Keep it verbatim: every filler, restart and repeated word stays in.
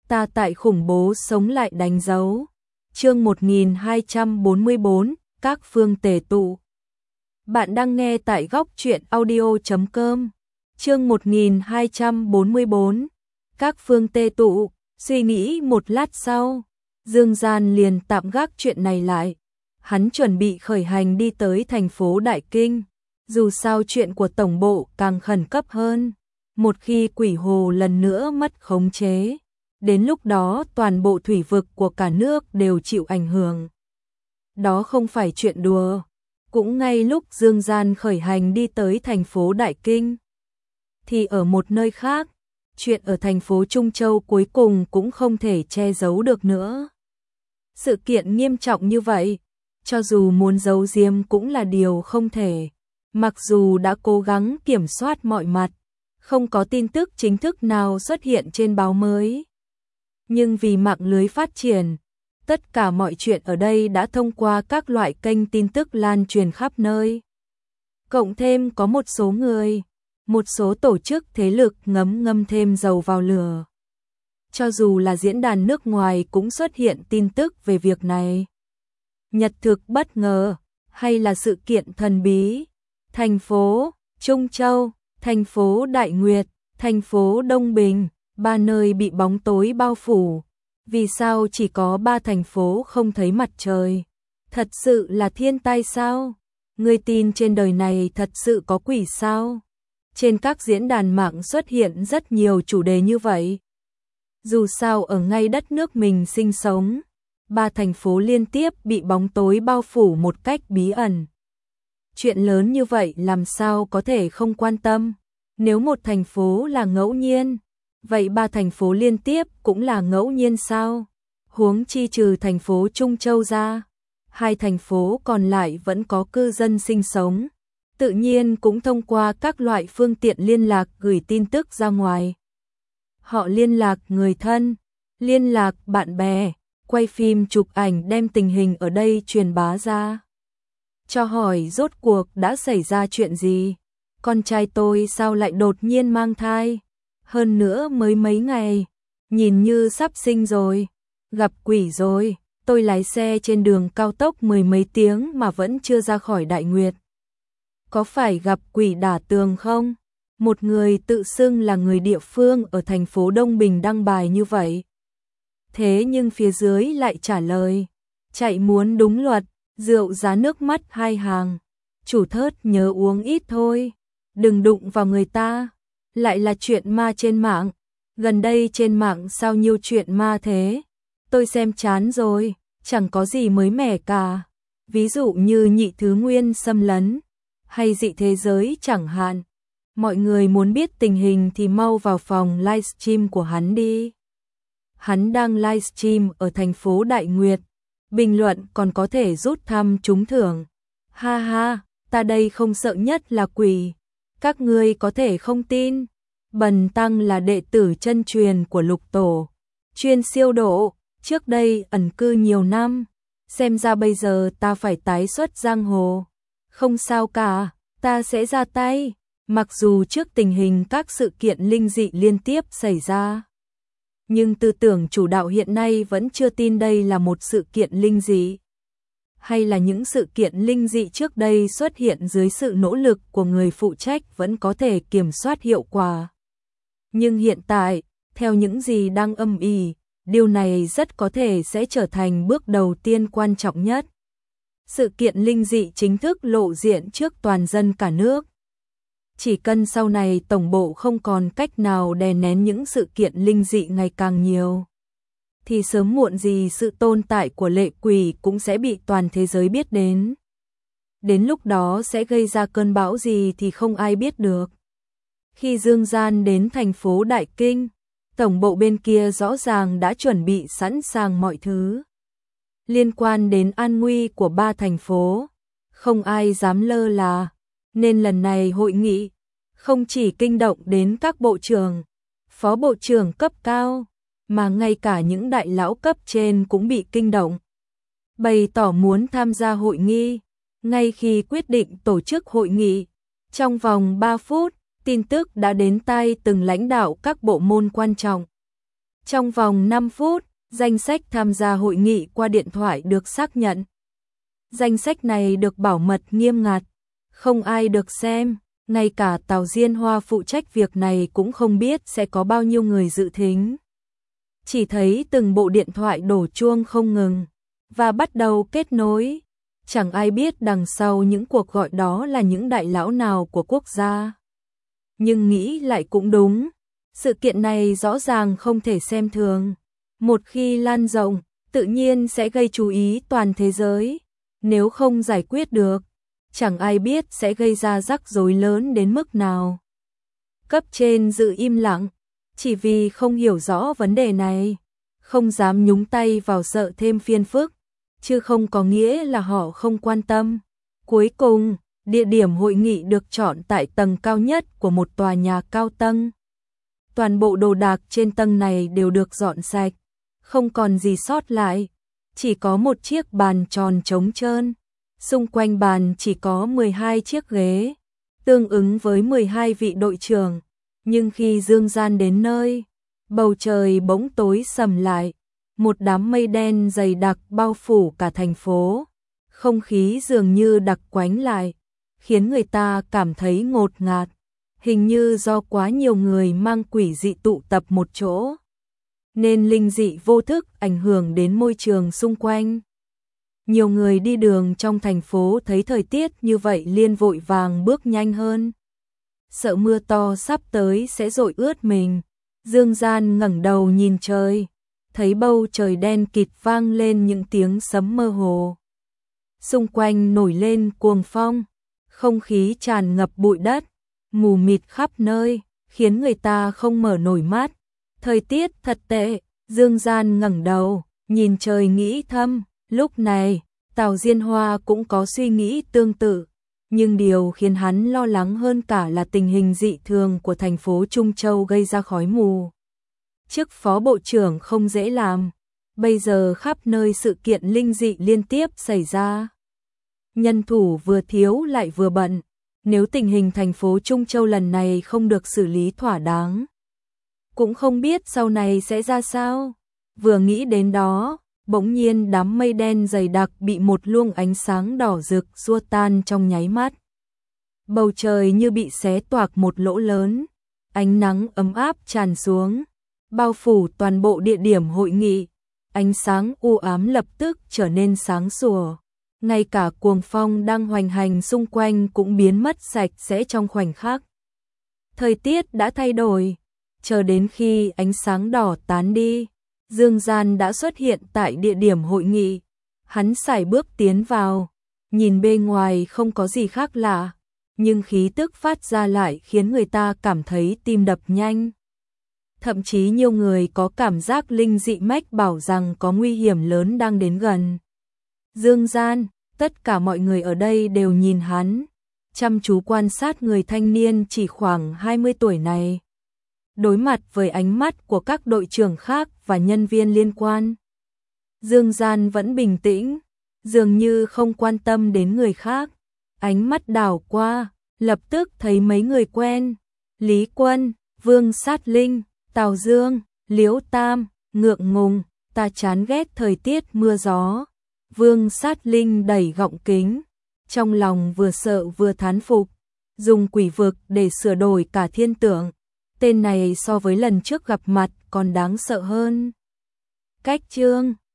ta tại khủng bố sống lại đánh dấu. Chương một nghìn hai trăm bốn mươi bốn, các phương tề tụ. Bạn đang nghe tại góc truyện audio chấm com. Chương một nghìn hai trăm bốn mươi bốn, các phương tề tụ. Suy nghĩ một lát sau, Dương Gian liền tạm gác chuyện này lại. Hắn chuẩn bị khởi hành đi tới thành phố Đại Kinh. Dù sao chuyện của tổng bộ càng khẩn cấp hơn. Một khi Quỷ Hồ lần nữa mất khống chế, đến lúc đó toàn bộ thủy vực của cả nước đều chịu ảnh hưởng. Đó không phải chuyện đùa. Cũng ngay lúc Dương Gian khởi hành đi tới thành phố Đại Kinh, thì ở một nơi khác, chuyện ở thành phố Trung Châu cuối cùng cũng không thể che giấu được nữa. Sự kiện nghiêm trọng như vậy, cho dù muốn giấu giếm cũng là điều không thể. Mặc dù đã cố gắng kiểm soát mọi mặt, không có tin tức chính thức nào xuất hiện trên báo mới. Nhưng vì mạng lưới phát triển, tất cả mọi chuyện ở đây đã thông qua các loại kênh tin tức lan truyền khắp nơi. Cộng thêm có một số người, một số tổ chức thế lực ngấm ngâm thêm dầu vào lửa. Cho dù là diễn đàn nước ngoài cũng xuất hiện tin tức về việc này. Nhật thực bất ngờ, hay là sự kiện thần bí, thành phố Trung Châu, thành phố Đại Nguyệt, thành phố Đông Bình, ba nơi bị bóng tối bao phủ. Vì sao chỉ có ba thành phố không thấy mặt trời? Thật sự là thiên tai sao? Người tin trên đời này thật sự có quỷ sao? Trên các diễn đàn mạng xuất hiện rất nhiều chủ đề như vậy. Dù sao ở ngay đất nước mình sinh sống, ba thành phố liên tiếp bị bóng tối bao phủ một cách bí ẩn. Chuyện lớn như vậy làm sao có thể không quan tâm? Nếu một thành phố là ngẫu nhiên, vậy ba thành phố liên tiếp cũng là ngẫu nhiên sao? Huống chi trừ thành phố Trung Châu ra, hai thành phố còn lại vẫn có cư dân sinh sống, tự nhiên cũng thông qua các loại phương tiện liên lạc gửi tin tức ra ngoài. Họ liên lạc người thân, liên lạc bạn bè, quay phim chụp ảnh đem tình hình ở đây truyền bá ra. Cho hỏi rốt cuộc đã xảy ra chuyện gì? Con trai tôi sao lại đột nhiên mang thai? Hơn nữa mới mấy ngày, nhìn như sắp sinh rồi. Gặp quỷ rồi, tôi lái xe trên đường cao tốc mười mấy tiếng mà vẫn chưa ra khỏi Đại Nguyệt. Có phải gặp quỷ đả tường không? Một người tự xưng là người địa phương ở thành phố Đông Bình đăng bài như vậy. Thế nhưng phía dưới lại trả lời, chạy muốn đúng luật, rượu giá nước mắt hai hàng. Chủ thớt nhớ uống ít thôi, đừng đụng vào người ta. Lại là chuyện ma trên mạng. Gần đây trên mạng sao nhiều chuyện ma thế? Tôi xem chán rồi, chẳng có gì mới mẻ cả. Ví dụ như nhị thứ nguyên xâm lấn, hay dị thế giới chẳng hạn. Mọi người muốn biết tình hình thì mau vào phòng livestream của hắn đi. Hắn đang livestream ở thành phố Đại Nguyệt. Bình luận còn có thể rút thăm trúng thưởng. Ha ha, ta đây không sợ nhất là quỷ. Các ngươi có thể không tin. Bần tăng là đệ tử chân truyền của Lục Tổ, chuyên siêu độ, trước đây ẩn cư nhiều năm. Xem ra bây giờ ta phải tái xuất giang hồ. Không sao cả, ta sẽ ra tay. Mặc dù trước tình hình các sự kiện linh dị liên tiếp xảy ra, nhưng tư tưởng chủ đạo hiện nay vẫn chưa tin đây là một sự kiện linh dị. Hay là những sự kiện linh dị trước đây xuất hiện dưới sự nỗ lực của người phụ trách vẫn có thể kiểm soát hiệu quả. Nhưng hiện tại, theo những gì đang âm ỉ, điều này rất có thể sẽ trở thành bước đầu tiên quan trọng nhất. Sự kiện linh dị chính thức lộ diện trước toàn dân cả nước. Chỉ cần sau này tổng bộ không còn cách nào đè nén những sự kiện linh dị ngày càng nhiều, thì sớm muộn gì sự tồn tại của lệ quỷ cũng sẽ bị toàn thế giới biết đến. Đến lúc đó sẽ gây ra cơn bão gì thì không ai biết được. Khi Dương Gian đến thành phố Đại Kinh, tổng bộ bên kia rõ ràng đã chuẩn bị sẵn sàng mọi thứ. Liên quan đến an nguy của ba thành phố, không ai dám lơ là, nên lần này hội nghị không chỉ kinh động đến các bộ trưởng, phó bộ trưởng cấp cao, mà ngay cả những đại lão cấp trên cũng bị kinh động. Bày tỏ muốn tham gia hội nghị. Ngay khi quyết định tổ chức hội nghị, trong vòng ba phút, tin tức đã đến tai từng lãnh đạo các bộ môn quan trọng. Trong vòng năm phút, danh sách tham gia hội nghị qua điện thoại được xác nhận. Danh sách này được bảo mật nghiêm ngặt, không ai được xem, ngay cả Tào Diên Hoa phụ trách việc này cũng không biết sẽ có bao nhiêu người dự thính. Chỉ thấy từng bộ điện thoại đổ chuông không ngừng và bắt đầu kết nối. Chẳng ai biết đằng sau những cuộc gọi đó là những đại lão nào của quốc gia. Nhưng nghĩ lại cũng đúng, sự kiện này rõ ràng không thể xem thường. Một khi lan rộng, tự nhiên sẽ gây chú ý toàn thế giới. Nếu không giải quyết được, chẳng ai biết sẽ gây ra rắc rối lớn đến mức nào. Cấp trên giữ im lặng, chỉ vì không hiểu rõ vấn đề này, không dám nhúng tay vào sợ thêm phiền phức, chứ không có nghĩa là họ không quan tâm. Cuối cùng, địa điểm hội nghị được chọn tại tầng cao nhất của một tòa nhà cao tầng. Toàn bộ đồ đạc trên tầng này đều được dọn sạch, không còn gì sót lại, chỉ có một chiếc bàn tròn trống trơn. Xung quanh bàn chỉ có mười hai chiếc ghế, tương ứng với mười hai vị đội trưởng. Nhưng khi Dương Gian đến nơi, bầu trời bỗng tối sầm lại, một đám mây đen dày đặc bao phủ cả thành phố. Không khí dường như đặc quánh lại, khiến người ta cảm thấy ngột ngạt, hình như do quá nhiều người mang quỷ dị tụ tập một chỗ, nên linh dị vô thức ảnh hưởng đến môi trường xung quanh. Nhiều người đi đường trong thành phố thấy thời tiết như vậy liền vội vàng bước nhanh hơn. Sợ mưa to sắp tới sẽ dội ướt mình. Dương Gian ngẩng đầu nhìn trời, thấy bầu trời đen kịt vang lên những tiếng sấm mơ hồ. Xung quanh nổi lên cuồng phong, không khí tràn ngập bụi đất, mù mịt khắp nơi, khiến người ta không mở nổi mắt. Thời tiết thật tệ. Dương Gian ngẩng đầu, nhìn trời nghĩ thầm. Lúc này, Tào Diên Hoa cũng có suy nghĩ tương tự, nhưng điều khiến hắn lo lắng hơn cả là tình hình dị thường của thành phố Trung Châu gây ra khói mù. Chức phó bộ trưởng không dễ làm, bây giờ khắp nơi sự kiện linh dị liên tiếp xảy ra. Nhân thủ vừa thiếu lại vừa bận, nếu tình hình thành phố Trung Châu lần này không được xử lý thỏa đáng, cũng không biết sau này sẽ ra sao. Vừa nghĩ đến đó, bỗng nhiên đám mây đen dày đặc bị một luồng ánh sáng đỏ rực xua tan trong nháy mắt. Bầu trời như bị xé toạc một lỗ lớn, ánh nắng ấm áp tràn xuống, bao phủ toàn bộ địa điểm hội nghị. Ánh sáng u ám lập tức trở nên sáng sủa, ngay cả cuồng phong đang hoành hành xung quanh cũng biến mất sạch sẽ trong khoảnh khắc. Thời tiết đã thay đổi, chờ đến khi ánh sáng đỏ tán đi, Dương Gian đã xuất hiện tại địa điểm hội nghị. Hắn sải bước tiến vào, nhìn bên ngoài không có gì khác lạ, nhưng khí tức phát ra lại khiến người ta cảm thấy tim đập nhanh. Thậm chí nhiều người có cảm giác linh dị mách bảo rằng có nguy hiểm lớn đang đến gần. Dương Gian, tất cả mọi người ở đây đều nhìn hắn, chăm chú quan sát người thanh niên chỉ khoảng hai mươi tuổi này. Đối mặt với ánh mắt của các đội trưởng khác và nhân viên liên quan, Dương Gian vẫn bình tĩnh, dường như không quan tâm đến người khác. Ánh mắt đảo qua, lập tức thấy mấy người quen: Lý Quân, Vương Sát Linh, Tào Dương, Liễu Tam. Ngượng ngùng, ta chán ghét thời tiết mưa gió. Vương Sát Linh đẩy gọng kính, trong lòng vừa sợ vừa thán phục, dùng quỷ vực để sửa đổi cả thiên tượng. Tên này so với lần trước gặp mặt còn đáng sợ hơn. Cách chương